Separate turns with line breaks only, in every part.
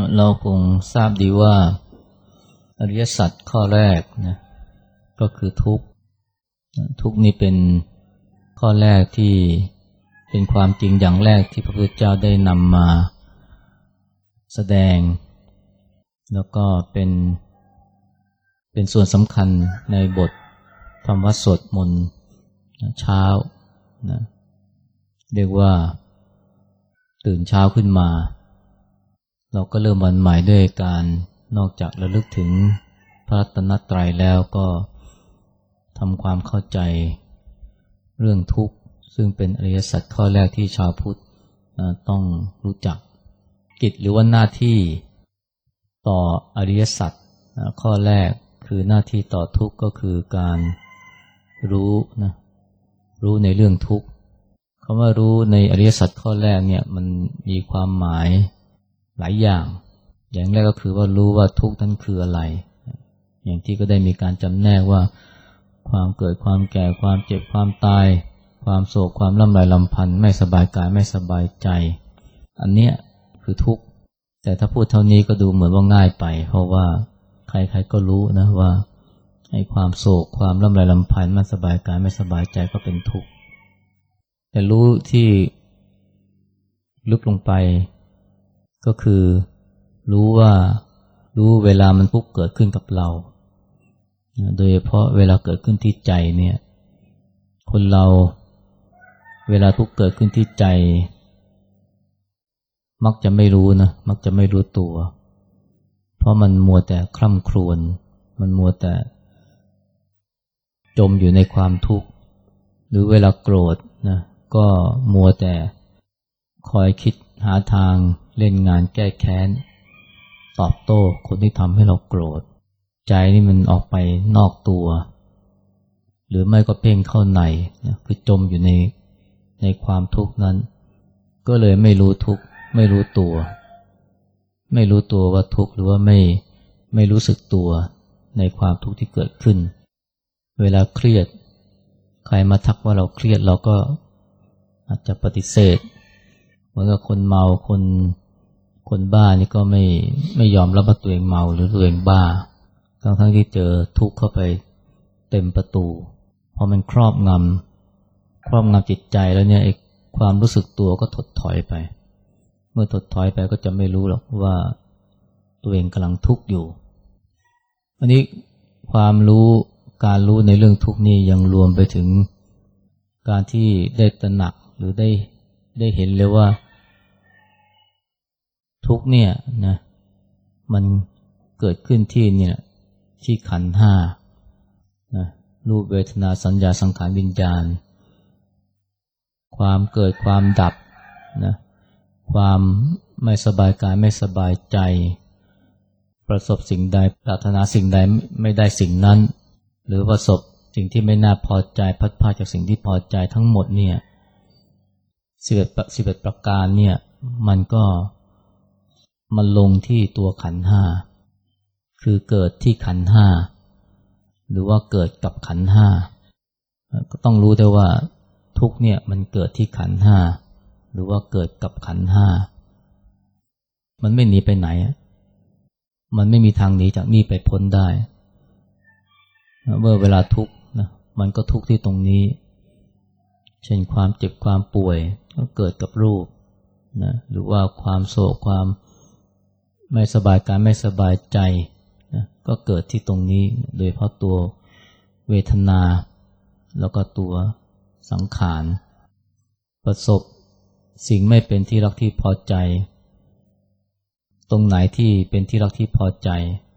เราคงทราบดีว่าอริยสัจข้อแรกนะก็คือทุกข์ทุกข์นี่เป็นข้อแรกที่เป็นความจริงอย่างแรกที่พระพุทธเจ้าได้นำมาแสดงแล้วก็เป็นส่วนสำคัญในบทธรรมวัดสวดมนต์เช้านะเรียกว่าตื่นเช้าขึ้นมาเราก็เริ่มวันใหม่ด้วยการนอกจากระลึกถึงพระรัตนตรัยแล้วก็ทำความเข้าใจเรื่องทุกข์ซึ่งเป็นอริยสัจข้อแรกที่ชาวพุทธต้องรู้จักกิจหรือว่าหน้าที่ต่ออริยสัจข้อแรกคือหน้าที่ต่อทุกข์ก็คือการรู้ในเรื่องทุกข์คำว่ารู้ในอริยสัจข้อแรกเนี่ยมันมีความหมายหลายอย่างแรกก็คือว่ารู้ว่าทุกข์นั้นคืออะไรอย่างที่ก็ได้มีการจำแนกว่าความเกิดความแก่ความเจ็บความตายความโศกความร่ำไรรำพันไม่สบายกายไม่สบายใจอันเนี้ยคือทุกข์แต่ถ้าพูดเท่านี้ก็ดูเหมือนว่าง่ายไปเพราะว่าใครๆก็รู้นะว่าไอ้ความโศกความร่ำไรรำพันไม่สบายกายไม่สบายใจก็เป็นทุกข์แต่รู้ที่ลึกลงไปก็คือรู้เวลามันปุ๊บเกิดขึ้นกับเราโดยเฉพาะเวลาเกิดขึ้นที่ใจเนี่ยคนเราเวลาทุกข์เกิดขึ้นที่ใจมักจะไม่รู้ตัวเพราะมันมัวแต่คร่ำครวญมันมัวแต่จมอยู่ในความทุกข์หรือเวลาโกรธนะก็มัวแต่คอยคิดหาทางเล่นงานแก้แค้นตอบโต้คนที่ทำให้เราโกรธใจนี่มันออกไปนอกตัวหรือไม่ก็เพ่งเข้าในนะคือจมอยู่ในความทุกข์นั้นก็เลยไม่รู้ทุกข์ไม่รู้ตัวว่าทุกข์หรือว่าไม่รู้สึกตัวในความทุกข์ที่เกิดขึ้นเวลาเครียดใครมาทักว่าเราเครียดเราก็อาจจะปฏิเสธเหมือนกับคนเมาคนบ้านี่ก็ไม่ยอมรับว่าตัวเองเมาหรือตัวเองบ้าทั้งที่เจอทุกข์เข้าไปเต็มประตูพอมันครอบงำจิตใจแล้วเนี่ยไอ้ความรู้สึกตัวก็ถดถอยไปเมื่อถดถอยไปก็จะไม่รู้หรอกว่าตัวเองกำลังทุกข์อยู่อันนี้การรู้ในเรื่องทุกข์นี่ยังรวมไปถึงการที่ได้ตระหนักหรือได้เห็นเลยว่าทุกข์เนี่ยนะมันเกิดขึ้นที่ขันธ์ห้านะรูปเวทนาสัญญาสังขารวิญญาณความเกิดความดับนะความไม่สบายกายไม่สบายใจประสบสิ่งใดปรารถนาสิ่งใดไม่ได้สิ่งนั้นหรือประสบสิ่งที่ไม่น่าพอใจพัดพาจากสิ่งที่พอใจทั้งหมดเนี่ย11ประการเนี่ยมันลงที่ตัวขันธ์ห้าคือเกิดที่ขันธ์ห้าหรือว่าเกิดกับขันธ์ห้าก็ต้องรู้ได้ว่าทุกข์เนี่ยมันเกิดที่ขันธ์ห้าหรือว่าเกิดกับขันธ์ห้ามันไม่หนีไปไหนมันไม่มีทางหนีจากนี่ไปพ้นได้เมื่อเวลาทุกข์นะมันก็ทุกข์ที่ตรงนี้เช่นความเจ็บความป่วยก็เกิดกับรูปนะหรือว่าความโศกความไม่สบายกายไม่สบายใจนะก็เกิดที่ตรงนี้โดยเพราะตัวเวทนาแล้วก็ตัวสังขารประสบสิ่งไม่เป็นที่รักที่พอใจตรงไหนที่เป็นที่รักที่พอใจ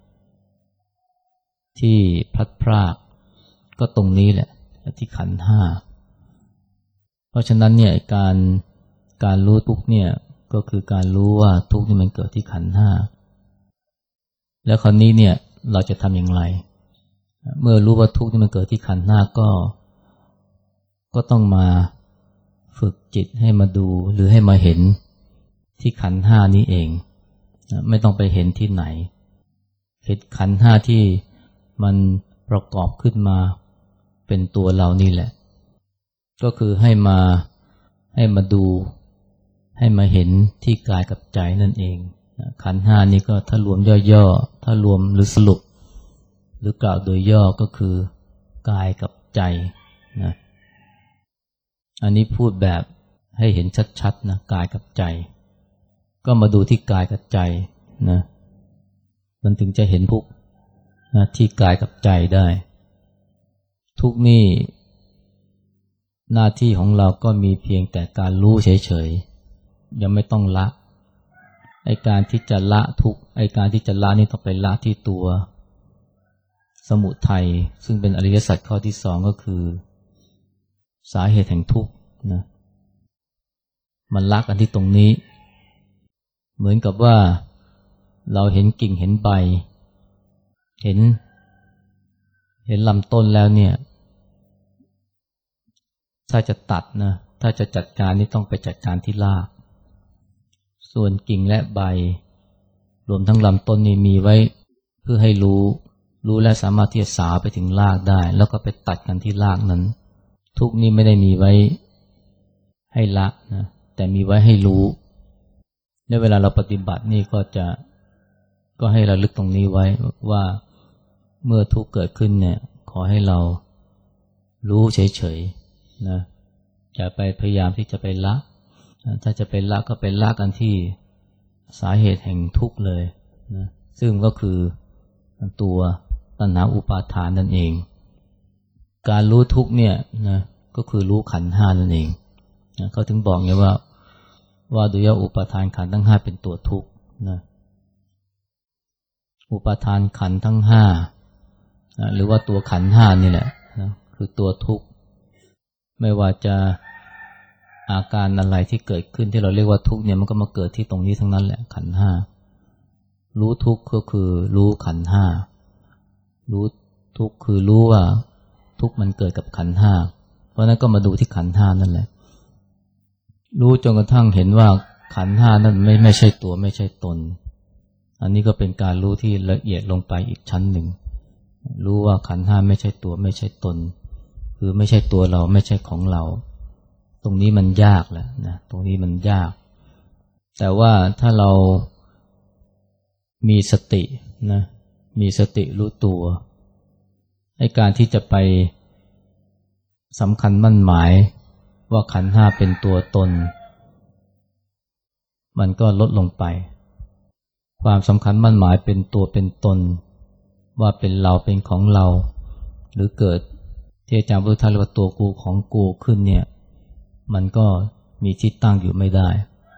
ที่พลัดพรากก็ตรงนี้แหละที่ขันธ์ห้าเพราะฉะนั้นเนี่ยการรู้ทุกข์เนี่ยก็คือการรู้ว่าทุกข์นี่มันเกิดที่ขันธ์ห้าแล้วคราวนี้เนี่ยเราจะทำอย่างไรเมื่อรู้ว่าทุกข์นี่มันเกิดที่ขันธ์ห้าก็ต้องมาฝึกจิตให้มาดูหรือให้มาเห็นที่ขันธ์ห้านี้เองไม่ต้องไปเห็นที่ไหนเห็นขันธ์ห้าที่มันประกอบขึ้นมาเป็นตัวเรานี่แหละก็คือให้มาดูให้มาเห็นที่กายกับใจนั่นเองขันธ์ห้านี่ก็ถ้ารวมย่อๆถ้ารวมหรือสรุปหรือกล่าวโดยย่อก็คือกายกับใจนะอันนี้พูดแบบให้เห็นชัดๆนะกายกับใจก็มาดูที่กายกับใจนะมันถึงจะเห็นทุกข์นะที่กายกับใจได้ทุกข์นี่หน้าที่ของเราก็มีเพียงแต่การรู้เฉยๆยังไม่ต้องละไอ้การที่จะละทุกข์ไอ้การที่จะละนี่ต้องไปละที่ตัวสมุทัยซึ่งเป็นอริยสัจข้อที่สองก็คือสาเหตุแห่งทุกข์นะมันละกันที่ตรงนี้เหมือนกับว่าเราเห็นกิ่งเห็นใบเห็นลำต้นแล้วเนี่ยถ้าจะตัดนะถ้าจะจัดการนี่ต้องไปจัดการที่รากส่วนกิ่งและใบรวมทั้งลำต้นนี่มีไว้เพื่อให้รู้และสามารถที่จะสาวไปถึงรากได้แล้วก็ไปตัดกันที่รากนั้นทุกนี้ไม่ได้มีไว้ให้ละนะแต่มีไว้ให้รู้ในเวลาเราปฏิบัตินี่ก็ให้ระลึกตรงนี้ไว้ว่าเมื่อทุกข์เกิดขึ้นเนี่ยขอให้เรารู้เฉยๆนะอย่าไปพยายามที่จะไปละถ้าจะไปละก็ไปละกันที่สาเหตุแห่งทุกข์เลยนะซึ่งก็คือตัวตัณหาอุปาทานนั่นเองการรู้ทุกข์เนี่ยนะก็คือรู้ขันธ์ห้านั่นเองนะเขาถึงบอกไงว่าโดยอุปาทานขันธ์ทั้งห้าเป็นตัวทุกข์นะอุปาทานขันธ์ทั้งห้าหรือว่าตัวขันธ์ห้านี่แหละนะคือตัวทุกข์ไม่ว่าจะอาการอะไรที่เกิดขึ้นที่เราเรียกว่าทุกข์เนี่ยมันก็มาเกิดที่ตรงนี้ทั้งนั้นแหละขันธ์ห้ารู้ทุกข์ก็คือรู้ขันธ์ห้ารู้ทุกข์คือรู้ว่าทุกข์มันเกิดกับขันธ์ห้าเพราะนั้นก็มาดูที่ขันธ์ห้านั่นแหละรู้จนกระทั่งเห็นว่าขันธ์ห้านั้นไม่ใช่ตัวไม่ใช่ตนอันนี้ก็เป็นการรู้ที่ละเอียดลงไปอีกชั้นหนึ่งรู้ว่าขันธ์ห้าไม่ใช่ตัวไม่ใช่ตนคือไม่ใช่ตัวเราไม่ใช่ของเราตรงนี้มันยากแหละนะตรงนี้มันยากแต่ว่าถ้าเรามีสตินะมีสติรู้ตัวไอ้การที่จะไปสำคัญมั่นหมายว่าขันธ์ห้าเป็นตัวตนมันก็ลดลงไปความสำคัญมั่นหมายเป็นตัวเป็นตนว่าเป็นเราเป็นของเราหรือเกิดที่อาจารย์พุทธทาสเรียกว่าตัวกูของกูขึ้นเนี่ยมันก็มีที่ตั้งอยู่ไม่ได้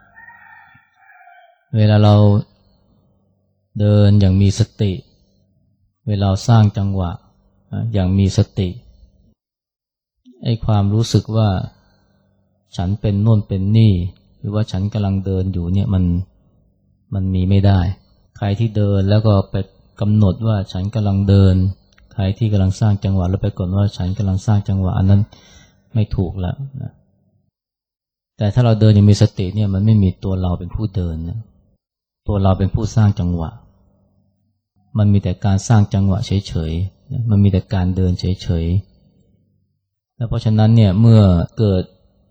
เวลาเราเดินอย่างมีสติเวลาสร้างจังหวะอย่างมีสติไอ้ความรู้สึกว่าฉันเป็นโน่นเป็นนี่หรือว่าฉันกำลังเดินอยู่เนี่ยมันมีไม่ได้ใครที่เดินแล้วก็ไปกำหนดว่าฉันกำลังเดินใครที่กำลังสร้างจังหวะแล้วไปกำหนดว่าฉันกำลังสร้างจังหวะอันนั้นไม่ถูกแล้วนะแต่ถ้าเราเดินอย่างมีสติเนี่ยมันไม่มีตัวเราเป็นผู้เดินนะตัวเราเป็นผู้สร้างจังหวะมันมีแต่การสร้างจังหวะเฉยๆมันมีแต่การเดินเฉยๆแล้วเพราะฉะนั้นเนี่ยเมื่อเกิด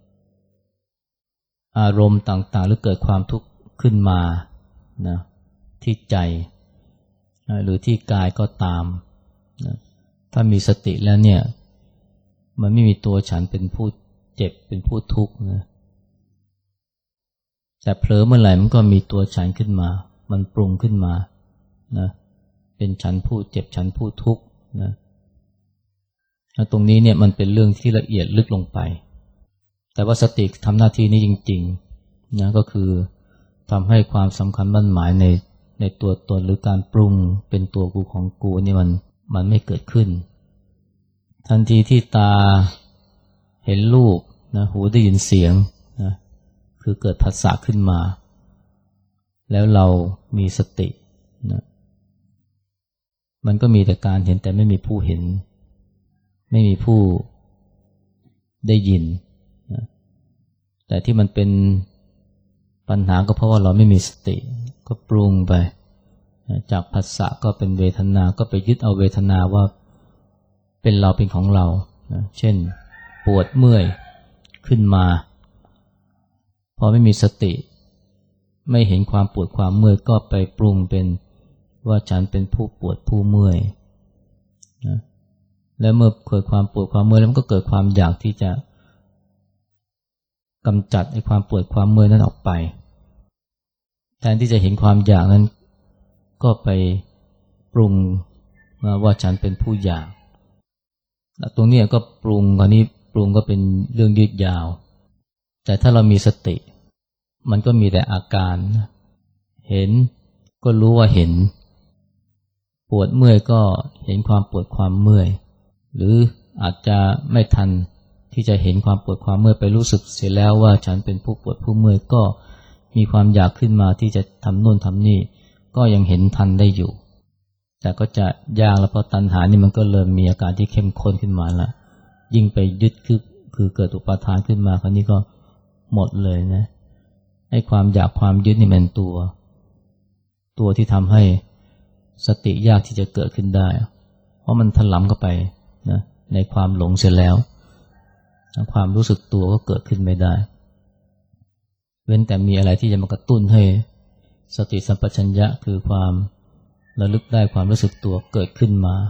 อารมณ์ต่างๆหรือเกิดความทุกข์ขึ้นมานะที่ใจหรือที่กายก็ตามนะถ้ามีสติแล้วเนี่ยมันไม่มีตัวฉันเป็นผู้เจ็บเป็นผู้ทุกข์นะแต่เผลอเมื่อไหร่มันก็มีตัวฉันขึ้นมามันปรุงขึ้นมานะเป็นฉันผู้เจ็บฉันผู้ทุกข์นะตรงนี้เนี่ยมันเป็นเรื่องที่ละเอียดลึกลงไปแต่ว่าสติทำหน้าที่นี้จริงๆนะก็คือทำให้ความสำคัญมั่นหมายในตัวตนหรือการปรุงเป็นตัวกูของกูนี่มันไม่เกิดขึ้นทันทีที่ตาเห็นรูปนะหูได้ยินเสียงนะคือเกิดผัสสะขึ้นมาแล้วเรามีสตินะมันก็มีแต่การเห็นแต่ไม่มีผู้เห็นไม่มีผู้ได้ยินนะแต่ที่มันเป็นปัญหาก็เพราะว่าเราไม่มีสติก็ปรุงไปจากผัสสะก็เป็นเวทนาก็ไปยึดเอาเวทนาว่าเป็นเราเป็นของเรานะเช่นปวดเมื่อยขึ้นมาพอไม่มีสติไม่เห็นความปวดความเมื่อยก็ไปปรุงเป็นว่าฉันเป็นผู้ปวดผู้เมื่อยนะและเมื่อเกิดความปวดความเมื่อยแล้วมันก็เกิดความอยากที่จะกำจัดไอ้ความปวดความเมื่อยนั้นออกไปแทนที่จะเห็นความอยากนั้นก็ไปปรุงว่าฉันเป็นผู้อยากตรงนี้ก็ปรุงคราวนี้ปรุงก็เป็นเรื่องยืดยาวแต่ถ้าเรามีสติมันก็มีแต่อาการเห็นก็รู้ว่าเห็นปวดเมื่อยก็เห็นความปวดความเมื่อยหรืออาจจะไม่ทันที่จะเห็นความปวดความเมื่อยไปรู้สึกเสียแล้วว่าฉันเป็นผู้ปวดผู้เมื่อยก็มีความอยากขึ้นมาที่จะทำโน่นทำนี่ก็ยังเห็นทันได้อยู่แต่ก็จะยากแล้วเพราะตัณหานี่มันก็เริ่มมีอาการที่เข้มข้นขึ้นมาแล้วยิ่งไปยึดคือเกิดอุปาทานขึ้นมาคราวนี้ก็หมดเลยนะให้ความอยากความยึดนี่เป็นตัวที่ทำให้สติยากที่จะเกิดขึ้นได้เพราะมันถลำเข้าไปนะในความหลงเสียแล้วความรู้สึกตัวก็เกิดขึ้นไม่ได้เว้นแต่มีอะไรที่จะมากระตุ้นให้สติสัมปชัญญะคือความระลึกได้ความรู้สึกตัวเกิดขึ้นมา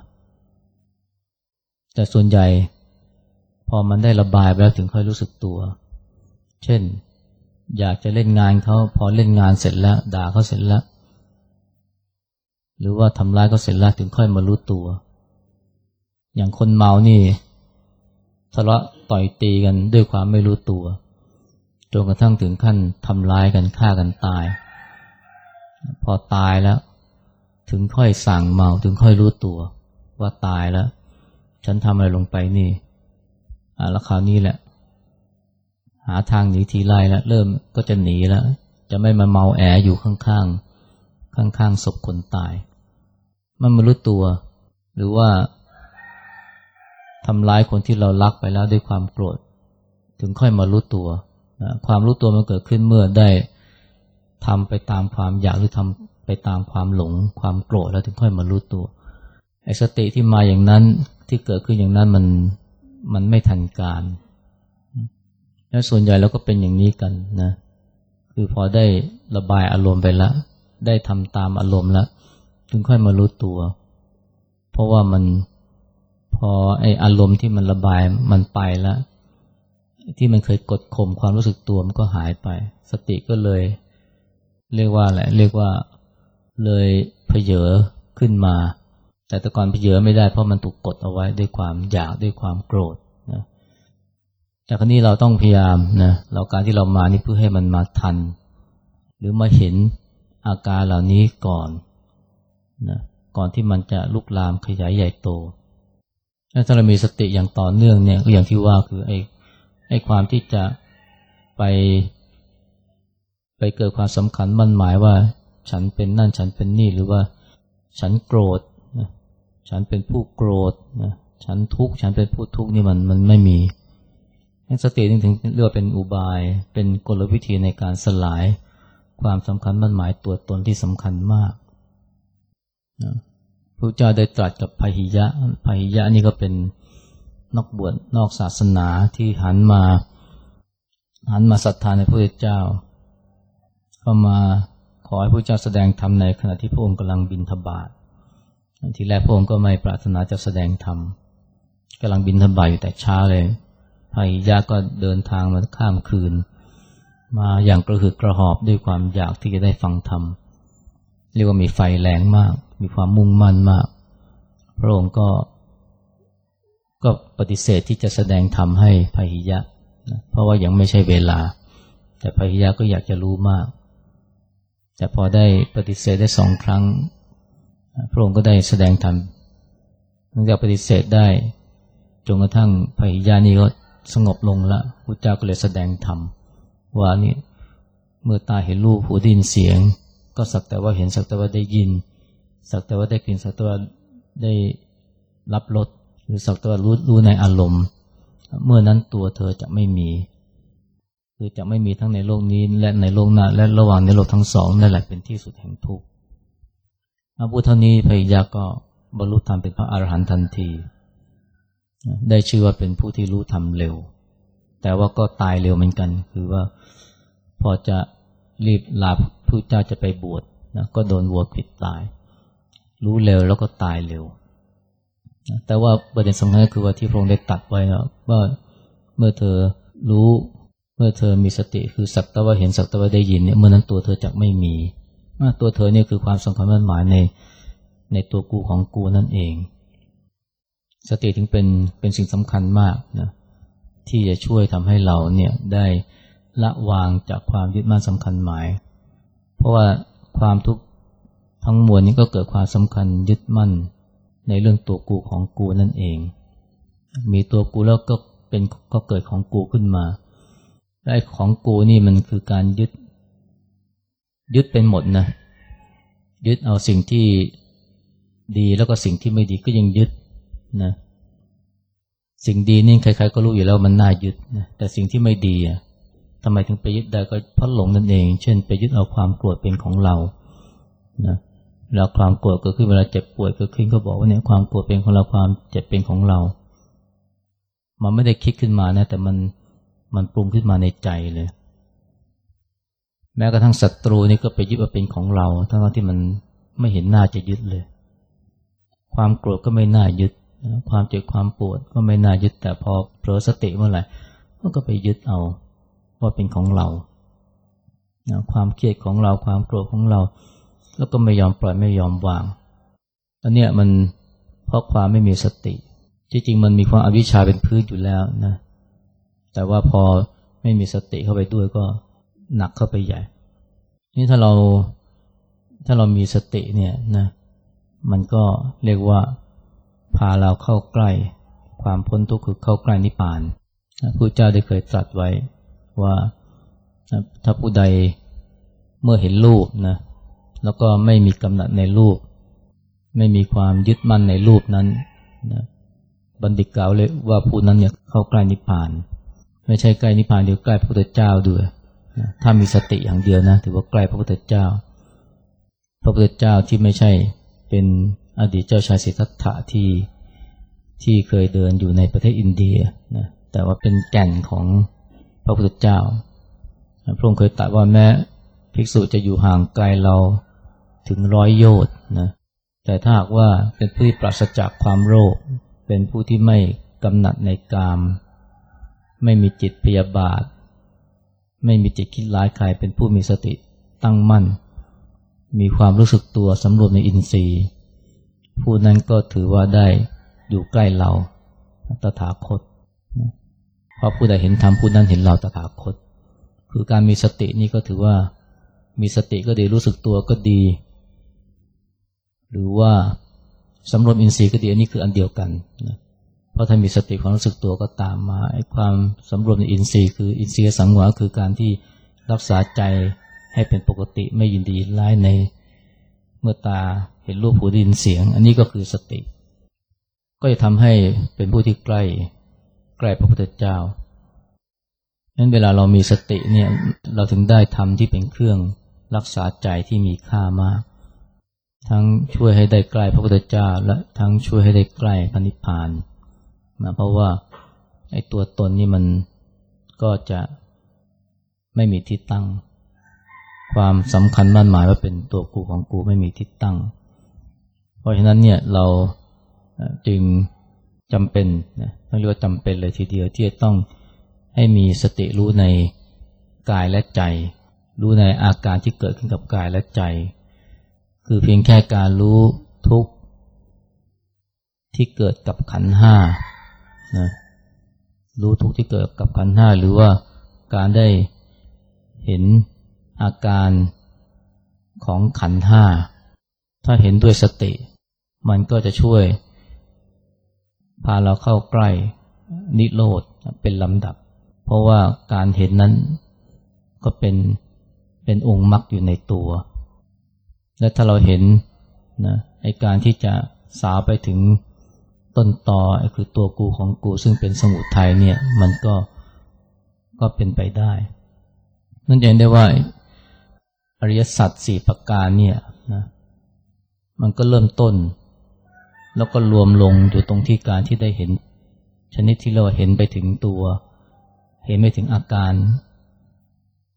แต่ส่วนใหญ่พอมันได้ระบายไปแล้วถึงค่อยรู้สึกตัวเช่นอยากจะเล่นงานเขาพอเล่นงานเสร็จแล้วด่าเขาเสร็จแล้วหรือว่าทำร้ายเขาเสร็จแล้วถึงค่อยมารู้ตัวอย่างคนเมานี่ทะเลาะต่อยตีกันด้วยความไม่รู้ตัวจนกระทั่งถึงขั้นทำร้ายกันฆ่ากันตายพอตายแล้วถึงค่อยสั่งเมาถึงค่อยรู้ตัวว่าตายแล้วฉันทำอะไรลงไปนี่แล้วคราวนี้แหละหาทางหนีทีไล่แล้วเริ่มก็จะหนีแล้วจะไม่มาเมาแออยู่ข้างศพคนตายมันไม่รู้ตัวหรือว่าทำร้ายคนที่เรารักไปแล้วด้วยความโกรธถึงค่อยมารู้ตัวความรู้ตัวมันเกิดขึ้นเมื่อได้ทำไปตามความอยากหรือทำไปตามความหลงความโกรธแล้วถึงค่อยมารู้ตัวไอ้สติที่มาอย่างนั้นที่เกิดขึ้นอย่างนั้นมันไม่ทันการและส่วนใหญ่เราก็เป็นอย่างนี้กันนะคือพอได้ระบายอารมณ์ไปแล้วได้ทำตามอารมณ์แล้วถึงค่อยมารู้ตัวเพราะว่ามันพอไอ้อารมณ์ที่มันระบายมันไปแล้วที่มันเคยกดข่มความรู้สึกตัวมันก็หายไปสติก็เลยเรียกว่าอะไรเรียกว่าเลยเผยขึ้นมาแต่ก่อนเผยไม่ได้เพราะมันถูกกดเอาไว้ด้วยความอยากด้วยความโกรธนะแต่คราวนี้เราต้องพยายามนะเราการที่เรามานี่เพื่อให้มันมาทันหรือมาเห็นอาการเหล่านี้ก่อนนะก่อนที่มันจะลุกลามขยายใหญ่โตถ้าเรามีสติอย่างต่อเนื่องเนี่ยก็อย่างที่ว่าคือไอ้ความที่จะไปเกิดความสำคัญมั่นหมายว่าฉันเป็นนั่นฉันเป็นนี่หรือว่าฉันโกรธนะฉันเป็นผู้โกรธนะฉันทุกข์ฉันเป็นผู้ทุกข์นี่มันไม่มีสติถึงเรียกว่าเป็นอุบายเป็นกลวิธีในการสลายความสำคัญมั่นหมายตัวตนที่สำคัญมากนะพระเจ้าได้ตรัสกับพหิยะนี่ก็เป็นนักบวชนอกศาสนาที่หันมาศรัทธาในพระพุทธเจ้าก็มาขอให้พระเจ้าแสดงธรรมในขณะที่พระองค์กำลังบิณฑบาตทีแรกพระองค์ก็ไม่ปรารถนาจะแสดงธรรมกำลังบิณฑบาตอยู่แต่เช้าเลยพหิยะก็เดินทางมาข้ามคืนมาอย่างกระหืดกระหอบด้วยความอยากที่จะได้ฟังธรรมเรียกว่ามีไฟแรงมากมีความมุ่งมั่นมากพระองค์ก็ปฏิเสธที่จะแสดงธรรมให้พหิยะเพราะว่ายังไม่ใช่เวลาแต่พหิยะก็อยากจะรู้มากแต่พอได้ปฏิเสธได้2 ครั้งพระองค์ก็ได้แสดงธรรมหลังจากปฏิเสธได้จนกระทั่งพหิยะนี่ก็สงบลงละพระเจ้าก็เลยแสดงธรรมว่านี่เมื่อตาเห็นรูปหูได้ยินเสียงก็สักแต่ว่าเห็นสักแต่ว่าได้ยินสักแต่ว่าได้กลิ่นสักแต่ว่าได้รับรสหรือสักแต่ว่ารู้ในอารมณ์เมื่อนั้นตัวเธอจะไม่มีคือจะไม่มีทั้งในโลกนี้และในโลกหน้าและระหว่างในโลกทั้งสองนั่นแหละเป็นที่สุดแห่งทุกข์พูดเท่านี้พหิยะก็บรรลุธรรมเป็นพระอรหันต์ทันทีได้ชื่อว่าเป็นผู้ที่รู้ธรรมเร็วแต่ว่าก็ตายเร็วเหมือนกันคือว่าพอจะรีบลาพพุทธเจ้าจะไปบวชนะก็โดนวัวขวิดตายรู้เร็วแล้วก็ตายเร็วนะแต่ว่าประเด็นสำคัญก็คือว่าที่พระองค์ได้ตรัสไว้นะว่าเมื่อเธอรู้เมื่อเธอมีสติคือสักแต่ว่าเห็นสักแต่ว่าได้ยินเนี่ยเมื่อนั้นตัวเธอจะไม่มีตัวเธอเนี่ยคือความสำคัญมั่นหมายในตัวกูของกูนั่นเองสติถึงเป็นสิ่งสำคัญมากนะที่จะช่วยทำให้เราเนี่ยได้ละวางจากความยึดมั่นสำคัญหมายเพราะว่าความทุกข์ทั้งมวลนี้ก็เกิดความสำคัญยึดมั่นในเรื่องตัวกูของกูนั่นเองมีตัวกูแล้วก็เกิดของกูขึ้นมาได้ของกูนี่มันคือการยึดเป็นหมดนะยึดเอาสิ่งที่ดีแล้วก็สิ่งที่ไม่ดีก็ยังยึดนะสิ่งดีนี่ใครๆก็รู้อยู่แล้วมันน่ายึดนะแต่สิ่งที่ไม่ดีทำไมถึงไปยึดได้ก็เพราะหลงนั่นเองเช่นไปยึดเอาความโกรธเป็นของเรานะแล้วความโกรธเกิดขึ้นเวลาเจ็บป่วยเกิดขึ้นก็บอกว่าเนี่ยความโกรธเป็นของเราความเจ็บเป็นของเรามันไม่ได้คิดขึ้นมานะแต่มันปรุงขึ้นมาในใจเลยแม้กระทั่งศัตรูนี่ก็ไปยึดว่าเป็นของเราทั้งที่มันไม่เห็นหน้าจะยึดเลยความโกรธก็ไม่น่ายึดความเจ็บความปวดก็ไม่น่ายึดแต่พอเผลอสติเมื่อไหร่ก็ไปยึดเอาว่าเป็นของเราความเครียดของเราความโกรธของเราแล้วก็ไม่ยอมปล่อยไม่ยอมวางอันเนี้ยมันเพราะความไม่มีสติจริงๆมันมีความอวิชชาเป็นพื้นอยู่แล้วนะแต่ว่าพอไม่มีสติเข้าไปด้วยก็หนักเข้าไปใหญ่นี่ถ้าเรามีสติเนี่ยนะมันก็เรียกว่าพาเราเข้าใกล้ความพ้นทุกข์คือเข้าใกล้นิพพานพระพุทธเจ้าได้เคยตรัสไว้ว่าถ้าผู้ใดเมื่อเห็นรูปนะแล้วก็ไม่มีกำหนัดในรูปไม่มีความยึดมั่นในรูปนั้นนะบัณฑิตกล่าวเลยว่าผู้นั้นเนี่ยเข้าใกล้นิพพานไม่ใช่ใกล้นิพพานเดียวใกล้พระพุทธเจ้าด้วยนะถ้ามีสติอย่างเดียวนะถือว่าใกล้พระพุทธเจ้าพระพุทธเจ้าที่ไม่ใช่เป็นอดีตเจ้าชายสิทธัตถะที่เคยเดินอยู่ในประเทศอินเดียนะแต่ว่าเป็นแก่นของพระพุทธเจ้าพระองค์เคยตรัสว่าแม้ภิกษุจะอยู่ห่างไกลเราถึง100 โยชน์นะแต่ถ้าหากว่าเป็นผู้ที่ปราศจากความโลภเป็นผู้ที่ไม่กำหนัดในกามไม่มีจิตพยาบาทไม่มีจิตคิดร้ายใครเป็นผู้มีสติตั้งมั่นมีความรู้สึกตัวสำรวมในอินทรีย์ผู้นั้นก็ถือว่าได้อยู่ใกล้เราตถาคตเพราะผู้ใดเห็นธรรมผู้นั้นเห็นเราตถาคตคือการมีสตินี่ก็ถือว่ามีสติก็ดีรู้สึกตัวก็ดีหรือว่าสำรวมอินทรีย์ก็ดีอันนี้คืออันเดียวกันนะเพราะถ้ามีสติความรู้สึกตัวก็ตามมาไอ้ความสำรวมในอินทรีย์คืออินทรีย์สังวรคือการที่รักษาใจให้เป็นปกติไม่ยินดีร้ายในเมื่อตาเห็นรูปหูได้ยินเสียงอันนี้ก็คือสติก็จะทำให้เป็นผู้ที่ใกล้พระพุทธเจ้างั้นเวลาเรามีสติเนี่ยเราถึงได้ธรรมที่เป็นเครื่องรักษาใจที่มีค่ามากทั้งช่วยให้ได้ใกล้พระพุทธเจ้าและทั้งช่วยให้ได้ใกล้พระนิพพานนะเพราะว่าไอ้ตัวตนนี่มันก็จะไม่มีที่ตั้งความสำคัญมั่นหมายว่าเป็นตัวกูของกูไม่มีที่ตั้งเพราะฉะนั้นเนี่ยเราจึงจำเป็นนะต้องเรียกว่าจำเป็นเลยทีเดียวที่จะต้องให้มีสติรู้ในกายและใจรู้ในอาการที่เกิดขึ้นกับกายและใจคือเพียงแค่การรู้ทุกข์ที่เกิดกับขันธ์ห้านะรู้ทุกข์ที่เกิดกับขันธ์ห้าหรือว่าการได้เห็นอาการของขันธ์ห้าถ้าเห็นด้วยสติมันก็จะช่วยพาเราเข้าใกล้นิโรธเป็นลำดับเพราะว่าการเห็นนั้นก็เป็นองค์มรรคอยู่ในตัวและถ้าเราเห็นนะไอ้การที่จะสาวไปถึงต้นตอคือตัวกูของกูซึ่งเป็นสมุทัยเนี่ยมันก็เป็นไปได้นั่นเองได้ว่าอริยสัจ4ประการเนี่ยนะมันก็เริ่มต้นแล้วก็รวมลงอยู่ตรงที่การที่ได้เห็นชนิดที่เราเห็นไปถึงตัวเห็นไปถึงอาการ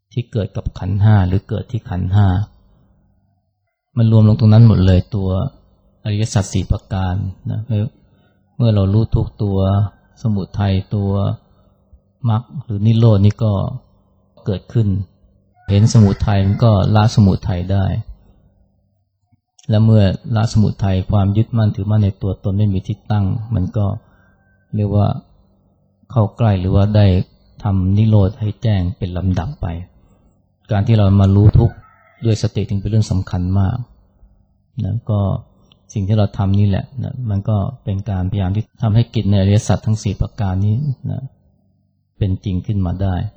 ที่เกิดกับขันธ์ห้าหรือเกิดที่ขันธ์ห้ามันรวมลงตรงนั้นหมดเลยตัวอริยสัจสี่ประการนะเมื่อเรารู้ทุกตัวสมุทัยตัวมรรคหรือนิโรธนี่ก็เกิดขึ้นเห็นสมุทัยมันก็ละสมุทัยได้และเมื่อละสมุทัยความยึดมั่นถือมั่นในตัวตนไม่มีที่ตั้งมันก็เรียกว่าเข้าใกล้หรือว่าได้ทำนิโรธให้แจ้งเป็นลำดับไปการที่เรามารู้ทุกข์ด้วยสติจึงเป็นเรื่องสำคัญมากนะก็สิ่งที่เราทำนี่แหละนะมันก็เป็นการพยายามที่ทำให้กิจในอริยสัจทั้ง4ประการนี้นะเป็นจริงขึ้นมาได้